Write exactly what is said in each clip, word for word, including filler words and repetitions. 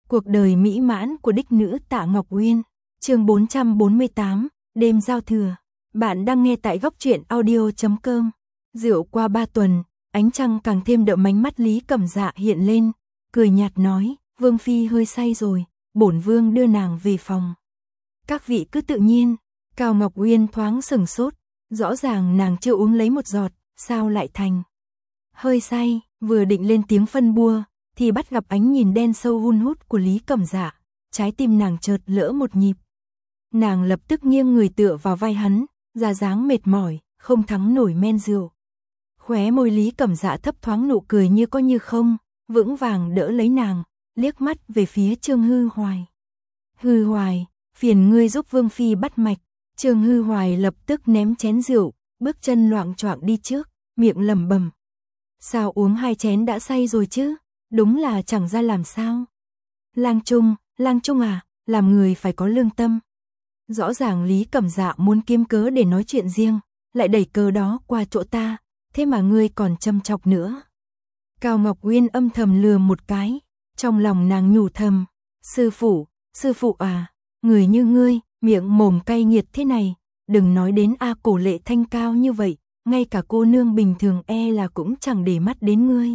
Cuộc đời mỹ mãn của đích nữ Tạ Ngọc Uyên, chương bốn trăm bốn mươi tám, đêm giao thừa. Bạn đang nghe tại góc truyện audio chấm com. Rượu qua ba tuần, ánh trăng càng thêm đậm mánh mắt Lý Cẩm Dạ hiện lên, cười nhạt nói, Vương phi hơi say rồi, bổn vương đưa nàng về phòng. Các vị cứ tự nhiên. Cao Ngọc Uyên thoáng sừng sốt, rõ ràng nàng chưa uống lấy một giọt, sao lại thành hơi say, vừa định lên tiếng phân bua, thì bắt gặp ánh nhìn đen sâu hun hút của Lý Cẩm Dạ, trái tim nàng chợt lỡ một nhịp. Nàng lập tức nghiêng người tựa vào vai hắn, ra dáng mệt mỏi, không thắng nổi men rượu. Khóe môi Lý Cẩm Dạ thấp thoáng nụ cười như có như không, vững vàng đỡ lấy nàng, liếc mắt về phía Trương Hư Hoài. Hư Hoài, phiền ngươi giúp Vương phi bắt mạch. Trương Hư Hoài lập tức ném chén rượu, bước chân loạng choạng đi trước, miệng lẩm bẩm. Sao uống hai chén đã say rồi chứ, đúng là chẳng ra làm sao. Lang Trung, Lang Trung à, làm người phải có lương tâm. Rõ ràng Lý Cẩm Dạ muốn kiếm cớ để nói chuyện riêng, lại đẩy cớ đó qua chỗ ta, thế mà ngươi còn châm chọc nữa. Cao Ngọc Uyên âm thầm lừa một cái, trong lòng nàng nhủ thầm, sư phụ, sư phụ à, người như ngươi, miệng mồm cay nghiệt thế này, đừng nói đến A Cổ Lệ thanh cao như vậy, ngay cả cô nương bình thường e là cũng chẳng để mắt đến ngươi.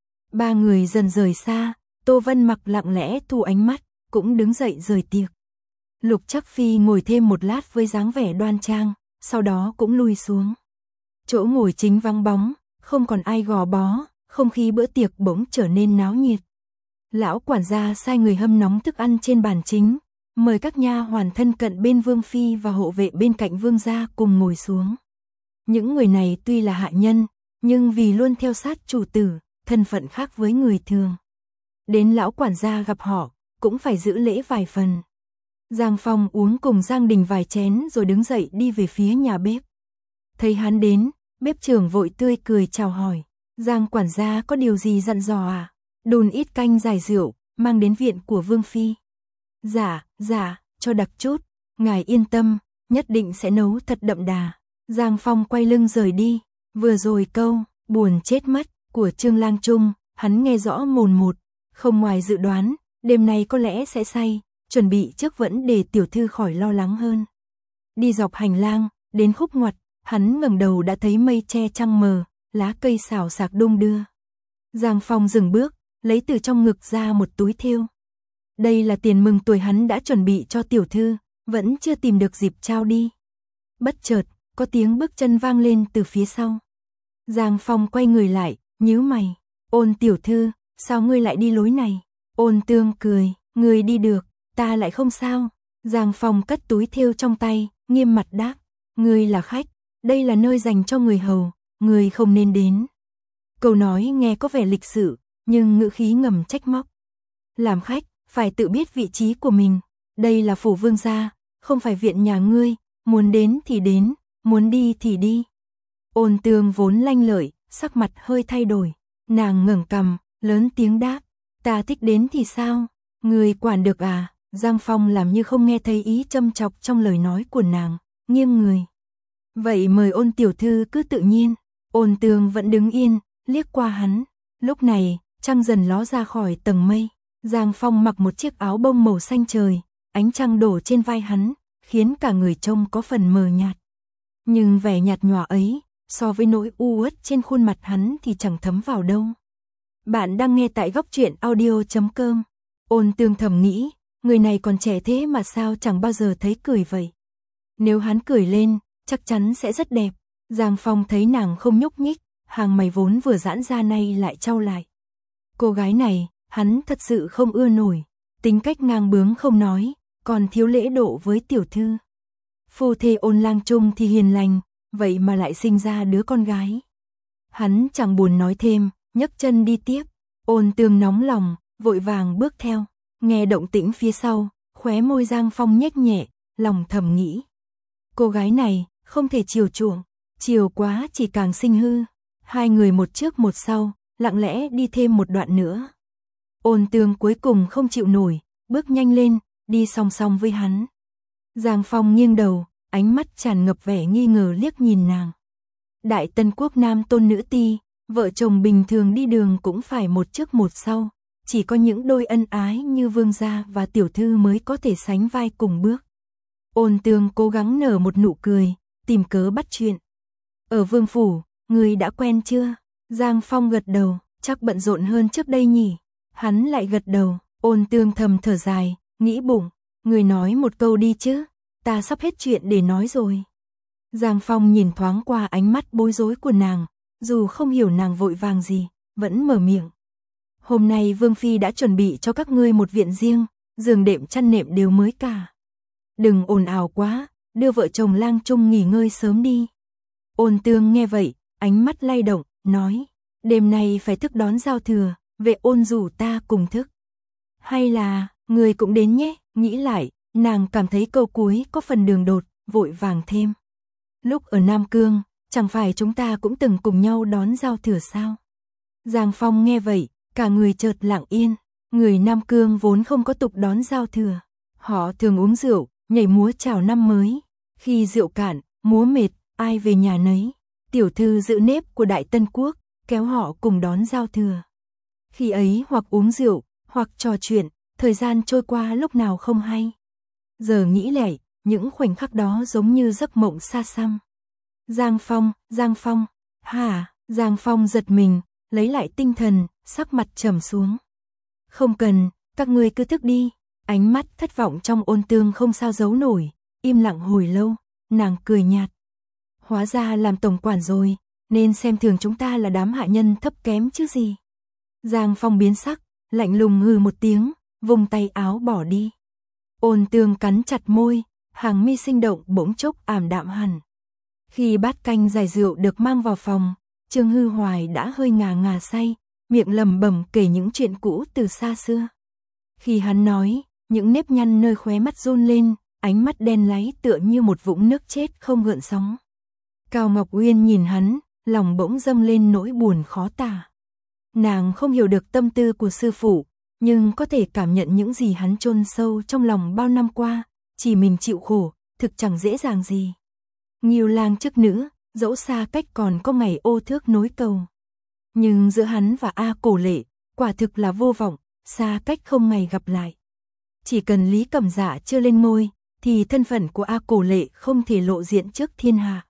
Ba người dần rời xa, Tô Vân Mặc lặng lẽ thu ánh mắt, cũng đứng dậy rời tiệc. Lục Trắc Phi ngồi thêm một lát với dáng vẻ đoan trang, sau đó cũng lui xuống. Chỗ ngồi chính vắng bóng, không còn ai gò bó, không khí bữa tiệc bỗng trở nên náo nhiệt. Lão quản gia sai người hâm nóng thức ăn trên bàn chính, mời các nha hoàn thân cận bên Vương phi và hộ vệ bên cạnh Vương gia cùng ngồi xuống. Những người này tuy là hạ nhân, nhưng vì luôn theo sát chủ tử, thân phận khác với người thường. Đến lão quản gia gặp họ, cũng phải giữ lễ vài phần. Giang Phong uống cùng Giang Đình vài chén rồi đứng dậy đi về phía nhà bếp. Thấy hắn đến, bếp trưởng vội tươi cười chào hỏi. Giang quản gia có điều gì dặn dò à? Đun ít canh giải rượu, mang đến viện của Vương phi. Dạ, dạ, cho đặc chút, ngài yên tâm, nhất định sẽ nấu thật đậm đà. Giang Phong quay lưng rời đi, vừa rồi câu, buồn chết mất, của Trương Lang Trung, hắn nghe rõ mồn một, không ngoài dự đoán, đêm nay có lẽ sẽ say, chuẩn bị trước vẫn để tiểu thư khỏi lo lắng hơn. Đi dọc hành lang, đến khúc ngoặt, hắn ngẩng đầu đã thấy mây che trăng mờ, lá cây xào xạc đung đưa. Giang Phong dừng bước, lấy từ trong ngực ra một túi thêu. Đây là tiền mừng tuổi hắn đã chuẩn bị cho tiểu thư, vẫn chưa tìm được dịp trao đi. Bất chợt, có tiếng bước chân vang lên từ phía sau. Giang Phong quay người lại, nhíu mày, Ôn tiểu thư, sao ngươi lại đi lối này? Ôn Tương cười, ngươi đi được, ta lại không sao. Giang Phong cất túi thêu trong tay, nghiêm mặt đáp, ngươi là khách, đây là nơi dành cho người hầu, ngươi không nên đến. Câu nói nghe có vẻ lịch sự, nhưng ngữ khí ngầm trách móc. Làm khách, phải tự biết vị trí của mình, đây là phủ vương gia, không phải viện nhà ngươi, muốn đến thì đến, muốn đi thì đi. Ôn Tương vốn lanh lợi, sắc mặt hơi thay đổi, nàng ngẩng cằm, lớn tiếng đáp, ta thích đến thì sao, ngươi quản được à? Giang Phong làm như không nghe thấy ý châm chọc trong lời nói của nàng, nghiêng người. Vậy mời Ôn tiểu thư cứ tự nhiên. Ôn Tương vẫn đứng yên, liếc qua hắn. Lúc này, trăng dần ló ra khỏi tầng mây. Giang Phong mặc một chiếc áo bông màu xanh trời, ánh trăng đổ trên vai hắn, khiến cả người trông có phần mờ nhạt. Nhưng vẻ nhạt nhòa ấy, so với nỗi u uất trên khuôn mặt hắn thì chẳng thấm vào đâu. Bạn đang nghe tại góc truyện audio chấm com. Ôn Tương thầm nghĩ, người này còn trẻ thế mà sao chẳng bao giờ thấy cười vậy. Nếu hắn cười lên, chắc chắn sẽ rất đẹp. Giang Phong thấy nàng không nhúc nhích, hàng mày vốn vừa giãn ra nay lại trao lại. Cô gái này, hắn thật sự không ưa nổi, tính cách ngang bướng không nói, còn thiếu lễ độ với tiểu thư. Phu thê Ôn Lang Trung thì hiền lành, vậy mà lại sinh ra đứa con gái. Hắn chẳng buồn nói thêm, nhấc chân đi tiếp. Ôn Tương nóng lòng, vội vàng bước theo, nghe động tĩnh phía sau, khóe môi Giang Phong nhếch nhẹ, lòng thầm nghĩ. Cô gái này, không thể chiều chuộng, chiều quá chỉ càng sinh hư. Hai người một trước một sau, lặng lẽ đi thêm một đoạn nữa. Ôn Tương cuối cùng không chịu nổi, bước nhanh lên, đi song song với hắn. Giang Phong nghiêng đầu, ánh mắt tràn ngập vẻ nghi ngờ liếc nhìn nàng. Đại Tân Quốc nam tôn nữ ti, vợ chồng bình thường đi đường cũng phải một trước một sau, chỉ có những đôi ân ái như vương gia và tiểu thư mới có thể sánh vai cùng bước. Ôn Tương cố gắng nở một nụ cười, tìm cớ bắt chuyện. Ở vương phủ, người đã quen chưa? Giang Phong gật đầu, chắc bận rộn hơn trước đây nhỉ? Hắn lại gật đầu, Ôn Tương thầm thở dài, nghĩ bụng, người nói một câu đi chứ, ta sắp hết chuyện để nói rồi. Giang Phong nhìn thoáng qua ánh mắt bối rối của nàng, dù không hiểu nàng vội vàng gì, vẫn mở miệng. Hôm nay Vương Phi đã chuẩn bị cho các ngươi một viện riêng, giường đệm chăn nệm đều mới cả. Đừng ồn ào quá, đưa vợ chồng Lang Trung nghỉ ngơi sớm đi. Ôn Tương nghe vậy, ánh mắt lay động, nói, đêm nay phải thức đón giao thừa, vệ ôn rủ ta cùng thức. Hay là, người cũng đến nhé, nghĩ lại, nàng cảm thấy câu cuối có phần đường đột, vội vàng thêm. Lúc ở Nam Cương, chẳng phải chúng ta cũng từng cùng nhau đón giao thừa sao? Giang Phong nghe vậy, cả người chợt lặng yên, người Nam Cương vốn không có tục đón giao thừa. Họ thường uống rượu, nhảy múa chào năm mới. Khi rượu cạn, múa mệt, ai về nhà nấy. Tiểu thư giữ nếp của Đại Tân Quốc, kéo họ cùng đón giao thừa. Khi ấy hoặc uống rượu, hoặc trò chuyện, thời gian trôi qua lúc nào không hay. Giờ nghĩ lại, những khoảnh khắc đó giống như giấc mộng xa xăm. Giang Phong, Giang Phong, hả? Giang Phong giật mình, lấy lại tinh thần, sắc mặt trầm xuống. Không cần, các ngươi cứ thức đi. Ánh mắt thất vọng trong Ôn Tương không sao giấu nổi, im lặng hồi lâu, nàng cười nhạt. Hóa ra làm tổng quản rồi, nên xem thường chúng ta là đám hạ nhân thấp kém chứ gì. Giang Phong biến sắc, lạnh lùng hừ một tiếng, vùng tay áo bỏ đi. Ôn Tương cắn chặt môi, hàng mi sinh động bỗng chốc ảm đạm hẳn. Khi bát canh giải rượu được mang vào phòng, Trương Hư Hoài đã hơi ngà ngà say, miệng lẩm bẩm kể những chuyện cũ từ xa xưa. Khi hắn nói, những nếp nhăn nơi khóe mắt run lên, ánh mắt đen láy tựa như một vũng nước chết không gợn sóng. Cao Ngọc Uyên nhìn hắn, lòng bỗng dâng lên nỗi buồn khó tả. Nàng không hiểu được tâm tư của sư phụ, nhưng có thể cảm nhận những gì hắn chôn sâu trong lòng bao năm qua, chỉ mình chịu khổ, thực chẳng dễ dàng gì. Nhiều lang chức nữ, dẫu xa cách còn có ngày ô thước nối cầu. Nhưng giữa hắn và A Cổ Lệ, quả thực là vô vọng, xa cách không ngày gặp lại. Chỉ cần Lý Cẩm Dạ chưa lên ngôi, thì thân phận của A Cổ Lệ không thể lộ diện trước thiên hạ.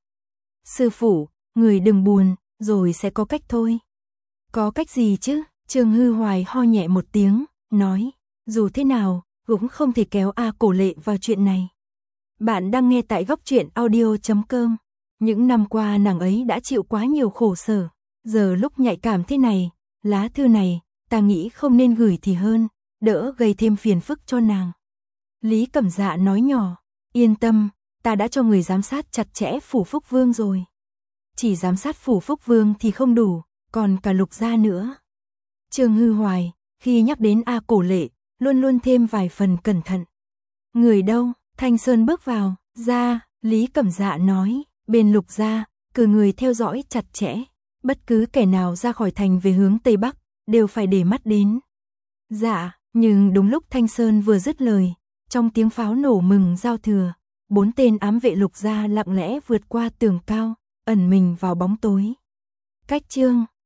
Sư phụ, người đừng buồn, rồi sẽ có cách thôi. Có cách gì chứ? Trương Hư Hoài ho nhẹ một tiếng, nói, dù thế nào, cũng không thể kéo A Cổ Lệ vào chuyện này. Bạn đang nghe tại góc truyện audio chấm com. Những năm qua nàng ấy đã chịu quá nhiều khổ sở, giờ lúc nhạy cảm thế này, lá thư này, ta nghĩ không nên gửi thì hơn, đỡ gây thêm phiền phức cho nàng. Lý Cẩm Dạ nói nhỏ, yên tâm, ta đã cho người giám sát chặt chẽ Phủ Phúc Vương rồi. Chỉ giám sát Phủ Phúc Vương thì không đủ, còn cả Lục gia nữa. Trương Hư Hoài, khi nhắc đến A Cổ Lệ, luôn luôn thêm vài phần cẩn thận. Người đâu? Thanh Sơn bước vào, ra, Lý Cẩm Dạ nói, bên Lục gia, cử người theo dõi chặt chẽ. Bất cứ kẻ nào ra khỏi thành về hướng Tây Bắc, đều phải để mắt đến. Dạ, nhưng đúng lúc Thanh Sơn vừa dứt lời, trong tiếng pháo nổ mừng giao thừa, bốn tên ám vệ Lục gia lặng lẽ vượt qua tường cao, ẩn mình vào bóng tối. Cách chương